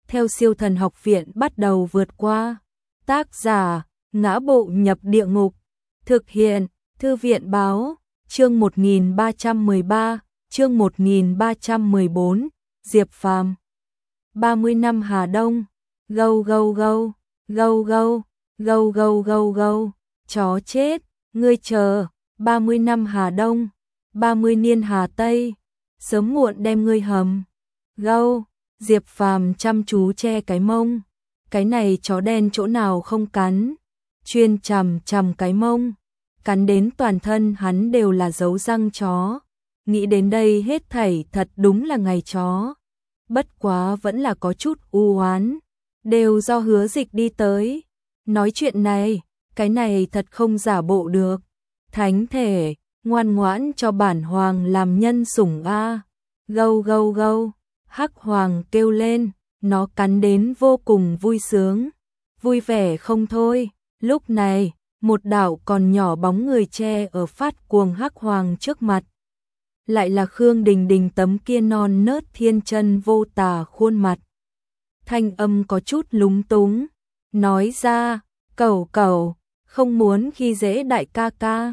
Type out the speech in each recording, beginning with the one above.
theo Siêu Thần Học Viện bắt đầu vượt qua. Tác giả: Ngã Bộ Nhập Địa Ngục. Thực hiện: Thư viện báo. Chương 1313, chương 1314, Diệp Phàm. 30 năm Hà Đông. Gâu gâu gâu, gâu gâu, gâu gâu gâu gâu. Chó chết, ngươi chờ, 30 năm Hà Đông, 30 niên Hà Tây, sớm muộn đem ngươi hầm. Gâu, Diệp Phàm chăm chú che cái mông. Cái này chó đen chỗ nào không cắn, chuyên chằm chằm cái mông, cắn đến toàn thân hắn đều là dấu răng chó. Nghĩ đến đây hết thảy thật đúng là ngày chó. Bất quá vẫn là có chút u oán, đều do Hứa Dịch đi tới. Nói chuyện này, cái này thật không giả bộ được. Thánh thể, ngoan ngoãn cho bản hoàng làm nhân sủng a. Gâu gâu gâu, Hắc Hoàng kêu lên, nó cắn đến vô cùng vui sướng, vui vẻ không thôi. Lúc này, một đạo còn nhỏ bóng người che ở phát cuồng Hắc Hoàng trước mặt. Lại là Khương Đình Đình tấm kia non nớt thiên chân vô tà khuôn mặt. Thanh âm có chút lúng túng, nói ra, cẩu cẩu, không muốn khi dễ đại ca ca.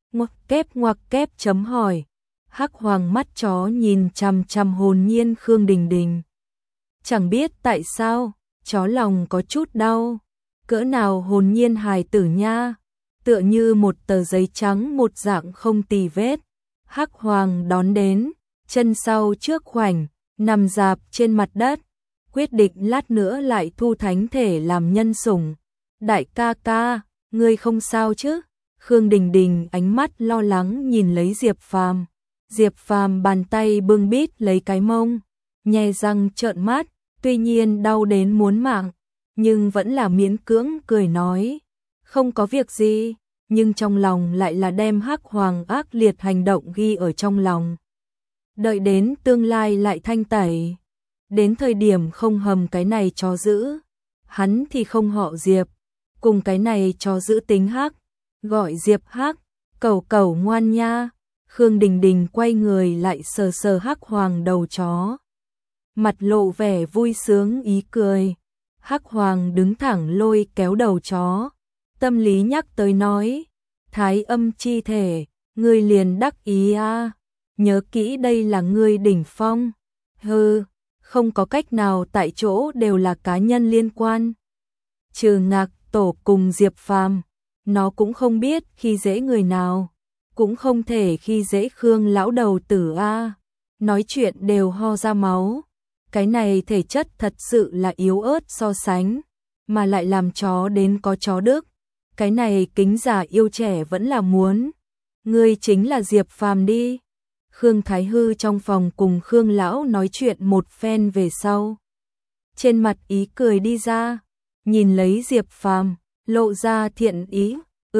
Ngoặc kép chấm hỏi. Hắc Hoàng mắt chó nhìn chằm chằm hồn nhiên Khương Đình Đình. Chẳng biết tại sao, chó lòng có chút đau. Cỡ nào hồn nhiên hài tử nha, tựa như một tờ giấy trắng một dạng không tì vết. Hắc Hoàng đón đến, chân sau trước khoảnh, nằm dạp trên mặt đất, quyết định lát nữa lại thu thánh thể làm nhân sủng. Đại ca ca, ngươi không sao chứ? Khương Đình Đình ánh mắt lo lắng nhìn lấy Diệp Phàm. Diệp Phàm bàn tay bưng bít lấy cái mông, nhe răng trợn mắt, tuy nhiên đau đến muốn mạng, nhưng vẫn là miễn cưỡng cười nói, không có việc gì, nhưng trong lòng lại là đem Hắc Hoàng ác liệt hành động ghi ở trong lòng. Đợi đến tương lai lại thanh tẩy, đến thời điểm không hầm cái này chó dữ, hắn thì không họ Diệp, cùng cái này chó dữ tính Hắc, gọi Diệp Hắc, cẩu cẩu ngoan nha. Khương Đình Đình quay người lại sờ sờ Hắc Hoàng đầu chó, mặt lộ vẻ vui sướng ý cười. Hắc Hoàng đứng thẳng lôi kéo đầu chó, tâm lý nhắc tới nói, thái âm chi thể, ngươi liền đắc ý a, nhớ kỹ đây là ngươi đỉnh phong. Hừ, không có cách nào, tại chỗ đều là cá nhân liên quan. Trừ Ngạc Tổ cùng Diệp Phàm, nó cũng không biết khi dễ người nào, cũng không thể khi dễ Khương lão đầu tử a. Nói chuyện đều ho ra máu. Cái này thể chất thật sự là yếu ớt so sánh, mà lại làm chó đến có chó đức. Cái này kính già yêu trẻ vẫn là muốn. Ngươi chính là Diệp Phàm đi. Khương Thái Hư trong phòng cùng Khương lão nói chuyện một phen về sau, trên mặt ý cười đi ra, nhìn lấy Diệp Phàm, lộ ra thiện ý,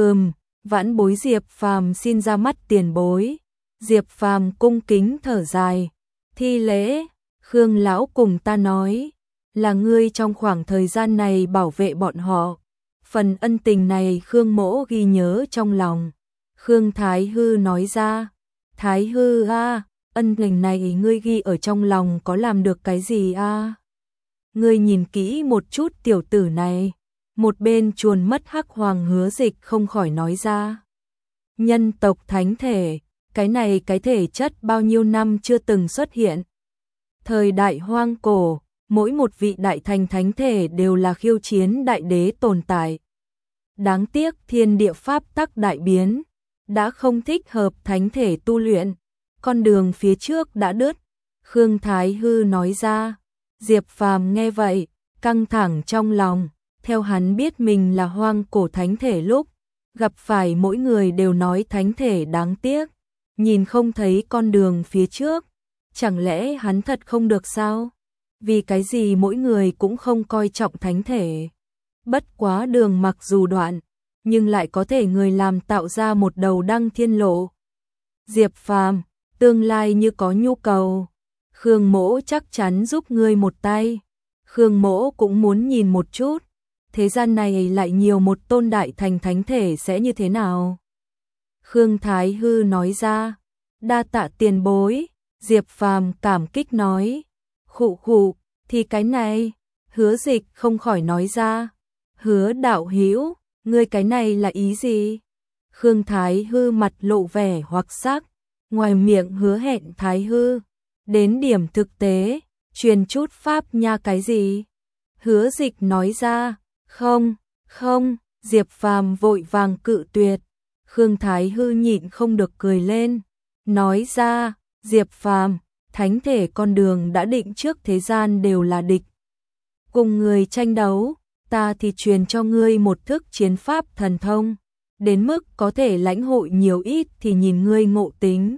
vãn bối Diệp Phàm xin ra mắt tiền bối. Diệp Phàm cung kính thở dài, thi lễ. Khương lão cùng ta nói, là ngươi trong khoảng thời gian này bảo vệ bọn họ, phần ân tình này Khương mỗ ghi nhớ trong lòng. Khương Thái Hư nói ra, Thái Hư a, ân tình này ngươi ghi ở trong lòng có làm được cái gì a? Ngươi nhìn kỹ một chút tiểu tử này. Một bên chuồn mất Hắc Hoàng Hứa Dịch không khỏi nói ra, nhân tộc thánh thể, cái này cái thể chất bao nhiêu năm chưa từng xuất hiện. Thời đại hoang cổ, mỗi một vị đại thành thánh thể đều là khiêu chiến đại đế tồn tại. Đáng tiếc thiên địa pháp tắc đại biến, đã không thích hợp thánh thể tu luyện, con đường phía trước đã đứt. Khương Thái Hư nói ra. Diệp Phàm nghe vậy, căng thẳng trong lòng. Theo hắn biết mình là hoang cổ thánh thể lúc, gặp phải mỗi người đều nói thánh thể đáng tiếc, nhìn không thấy con đường phía trước. Chẳng lẽ hắn thật không được sao? Vì cái gì mỗi người cũng không coi trọng thánh thể? Bất quá đường mặc dù đoạn, nhưng lại có thể người làm tạo ra một đầu đăng thiên lộ. Diệp Phàm, tương lai như có nhu cầu, Khương mỗ chắc chắn giúp ngươi một tay. Khương mỗ cũng muốn nhìn một chút, thế gian này lại nhiều một tôn đại thành thánh thể sẽ như thế nào? Khương Thái Hư nói ra. Đa tạ tiền bối. Diệp Phàm cảm kích nói. Khụ khụ, thì cái này, Hứa Dịch không khỏi nói ra. Hứa đạo hữu, ngươi cái này là ý gì? Khương Thái Hư mặt lộ vẻ hoặc sắc, ngoài miệng hứa hẹn Thái Hư, đến điểm thực tế, truyền chút pháp nha cái gì? Hứa Dịch nói ra, không, Diệp Phàm vội vàng cự tuyệt. Khương Thái Hư nhịn không được cười lên, nói ra, Diệp Phàm, thánh thể con đường đã định trước thế gian đều là địch. Cùng người tranh đấu, ta thì truyền cho ngươi một thức chiến pháp thần thông, đến mức có thể lãnh hội nhiều ít thì nhìn ngươi ngộ tính.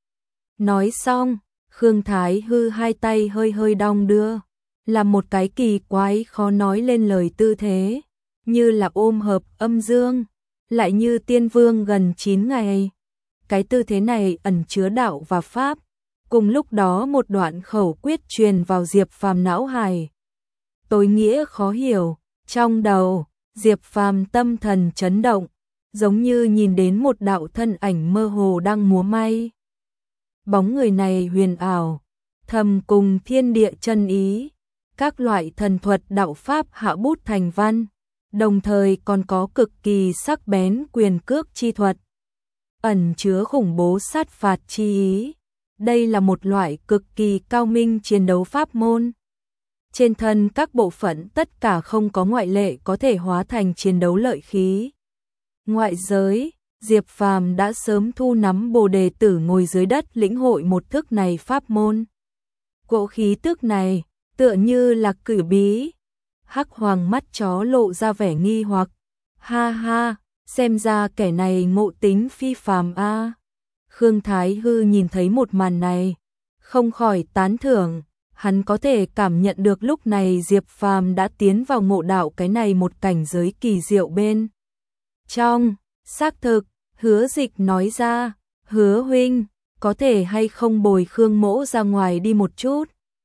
Nói xong, Khương Thái Hư hai tay hơi hơi đong đưa, là một cái kỳ quái khó nói lên lời tư thế, như là ôm hợp âm dương, lại như tiên vương gần 9 ngày. Cái tư thế này ẩn chứa đạo và pháp, cùng lúc đó một đoạn khẩu quyết truyền vào Diệp Phàm não hải. Tối nghĩa khó hiểu, trong đầu, Diệp Phàm tâm thần chấn động, giống như nhìn đến một đạo thân ảnh mơ hồ đang múa may. Bóng người này huyền ảo, thầm cùng thiên địa chân ý, các loại thần thuật đạo pháp hạ bút thành văn, đồng thời còn có cực kỳ sắc bén quyền cước chi thuật, ẩn chứa khủng bố sát phạt chi ý. Đây là một loại cực kỳ cao minh chiến đấu pháp môn. Trên thân các bộ phận tất cả không có ngoại lệ có thể hóa thành chiến đấu lợi khí. Ngoại giới, Diệp Phàm đã sớm thu nắm Bồ Đề Tử ngồi dưới đất lĩnh hội một thức này pháp môn. Cỗ khí tức này, tựa như là cử bí. Hắc Hoàng mắt chó lộ ra vẻ nghi hoặc. Ha ha, xem ra kẻ này ngộ tính phi phàm a. Khương Thái Hư nhìn thấy một màn này, không khỏi tán thưởng. Hắn có thể cảm nhận được lúc này Diệp Phàm đã tiến vào ngộ đạo cái này một cảnh giới kỳ diệu bên trong. Xác thực, Hứa Dịch nói ra, Hứa huynh, có thể hay không bồi Khương mỗ ra ngoài đi một chút?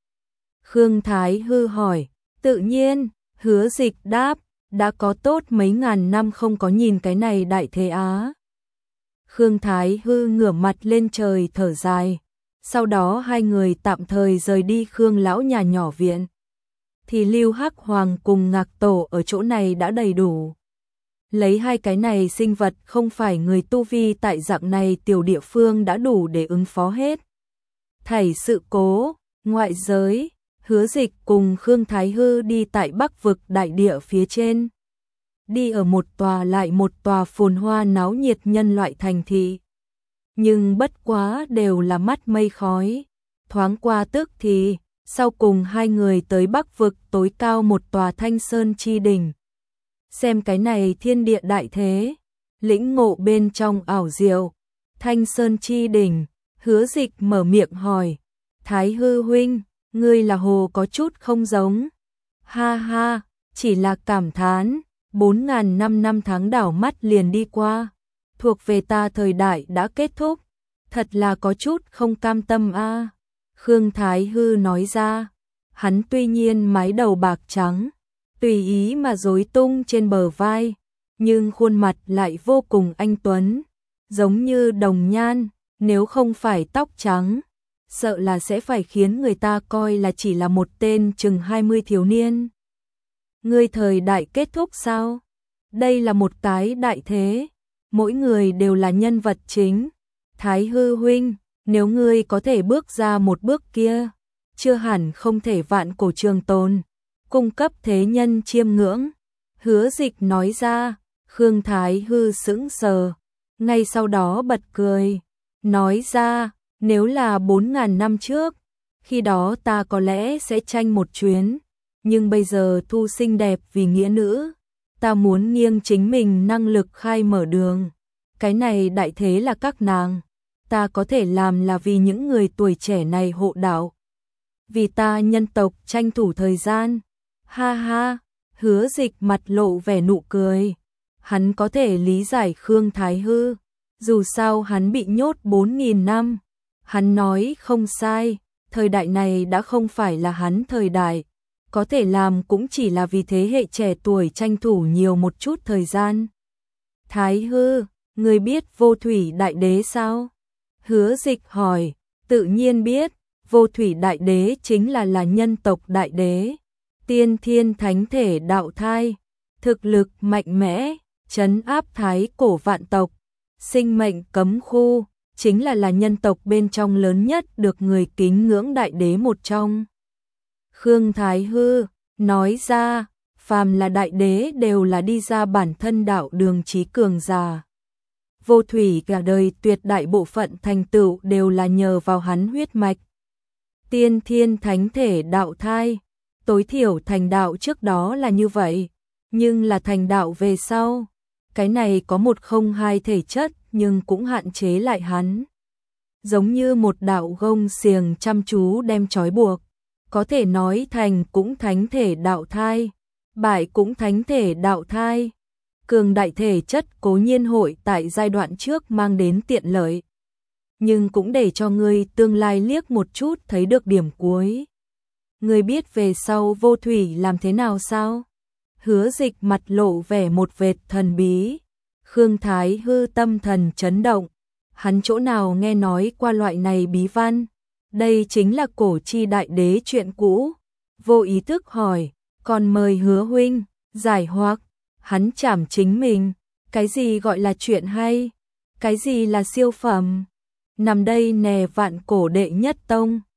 Khương Thái Hư hỏi, tự nhiên, Hứa Dịch đáp, đã có tốt mấy ngàn năm không có nhìn cái này đại thế á. Khương Thái Hư ngửa mặt lên trời thở dài. Sau đó hai người tạm thời rời đi Khương lão nhà nhỏ viện. Thì Lưu Hắc Hoàng cùng Ngạc Tổ ở chỗ này đã đầy đủ. Lấy hai cái này sinh vật không phải người tu vi tại dạng này tiểu địa phương đã đủ để ứng phó hết. Thảy sự cố, ngoại giới, Hứa Dịch cùng Khương Thái Hư đi tại Bắc vực đại địa phía trên. Đi ở một tòa lại một tòa phồn hoa náo nhiệt nhân loại thành thị. Nhưng bất quá đều là mắt mây khói. Thoáng qua tức thì, sau cùng hai người tới Bắc vực tối cao một tòa Thanh Sơn chi đỉnh. Xem cái này thiên địa đại thế, lĩnh ngộ bên trong ảo diệu. Thanh Sơn chi đỉnh, Hứa Dịch mở miệng hỏi, Thái Hư huynh, ngươi là hồ có chút không giống. Ha ha, chỉ là cảm thán, 4.000 năm tháng đảo mắt liền đi qua. Thuộc về ta thời đại đã kết thúc, thật là có chút không cam tâm a. Khương Thái Hư nói ra, hắn tuy nhiên mái đầu bạc trắng, tùy ý mà rối tung trên bờ vai, nhưng khuôn mặt lại vô cùng anh tuấn, giống như đồng nhan, nếu không phải tóc trắng, sợ là sẽ phải khiến người ta coi là chỉ là một tên chừng 20 thiếu niên. Ngươi thời đại kết thúc sao? Đây là một cái đại thế. Mỗi người đều là nhân vật chính. Thái Hư huynh, nếu ngươi có thể bước ra một bước kia, chưa hẳn không thể vạn cổ trường tồn, cung cấp thế nhân chiêm ngưỡng. Hứa Dịch nói ra. Khương Thái Hư sững sờ, ngay sau đó bật cười, nói ra, nếu là 4.000 năm trước, khi đó ta có lẽ sẽ tranh một chuyến, nhưng bây giờ thu xinh đẹp vì nghĩa nữ, ta muốn nghiêng chính mình năng lực khai mở đường. Cái này đại thế là các nàng, ta có thể làm là vì những người tuổi trẻ này hộ đạo, vì ta nhân tộc tranh thủ thời gian. Ha ha, Hứa Dịch mặt lộ vẻ nụ cười. Hắn có thể lý giải Khương Thái Hư, dù sao hắn bị nhốt 4.000 năm. Hắn nói không sai, thời đại này đã không phải là hắn thời đại, có thể làm cũng chỉ là vì thế hệ trẻ tuổi tranh thủ nhiều một chút thời gian. Thái Hư, ngươi biết Vô Thủy Đại Đế sao? Hứa Dịch hỏi, tự nhiên biết, Vô Thủy Đại Đế chính là nhân tộc đại đế, tiên thiên thánh thể đạo thai, thực lực mạnh mẽ, trấn áp thái cổ vạn tộc, sinh mệnh cấm khu, chính là nhân tộc bên trong lớn nhất được người kính ngưỡng đại đế một trong. Khương Thái Hư nói ra, phàm là đại đế đều là đi ra bản thân đạo đường trí cường giả. Vô thủy cả đời tuyệt đại bộ phận thành tựu đều là nhờ vào hắn huyết mạch. Tiên thiên thánh thể đạo thai, tối thiểu thành đạo trước đó là như vậy, nhưng là thành đạo về sau, cái này có một không hai thể chất nhưng cũng hạn chế lại hắn. Giống như một đạo gông xiềng chăm chú đem trói buộc, có thể nói thành cũng thánh thể đạo thai, bại cũng thánh thể đạo thai. Cường đại thể chất cố nhiên hội tại giai đoạn trước mang đến tiện lợi, nhưng cũng để cho ngươi tương lai liếc một chút thấy được điểm cuối. Ngươi biết về sau Vô Thủy làm thế nào sao? Hứa Dịch mặt lộ vẻ một vệt thần bí. Khương Thái Hư tâm thần chấn động, hắn chỗ nào nghe nói qua loại này bí văn, đây chính là cổ chi đại đế chuyện cũ. Vô ý thức hỏi, còn mời Hứa huynh giải hoặc. Hắn chảm chính mình, cái gì gọi là chuyện hay, cái gì là siêu phẩm, nằm đây nè vạn cổ đệ nhất tông.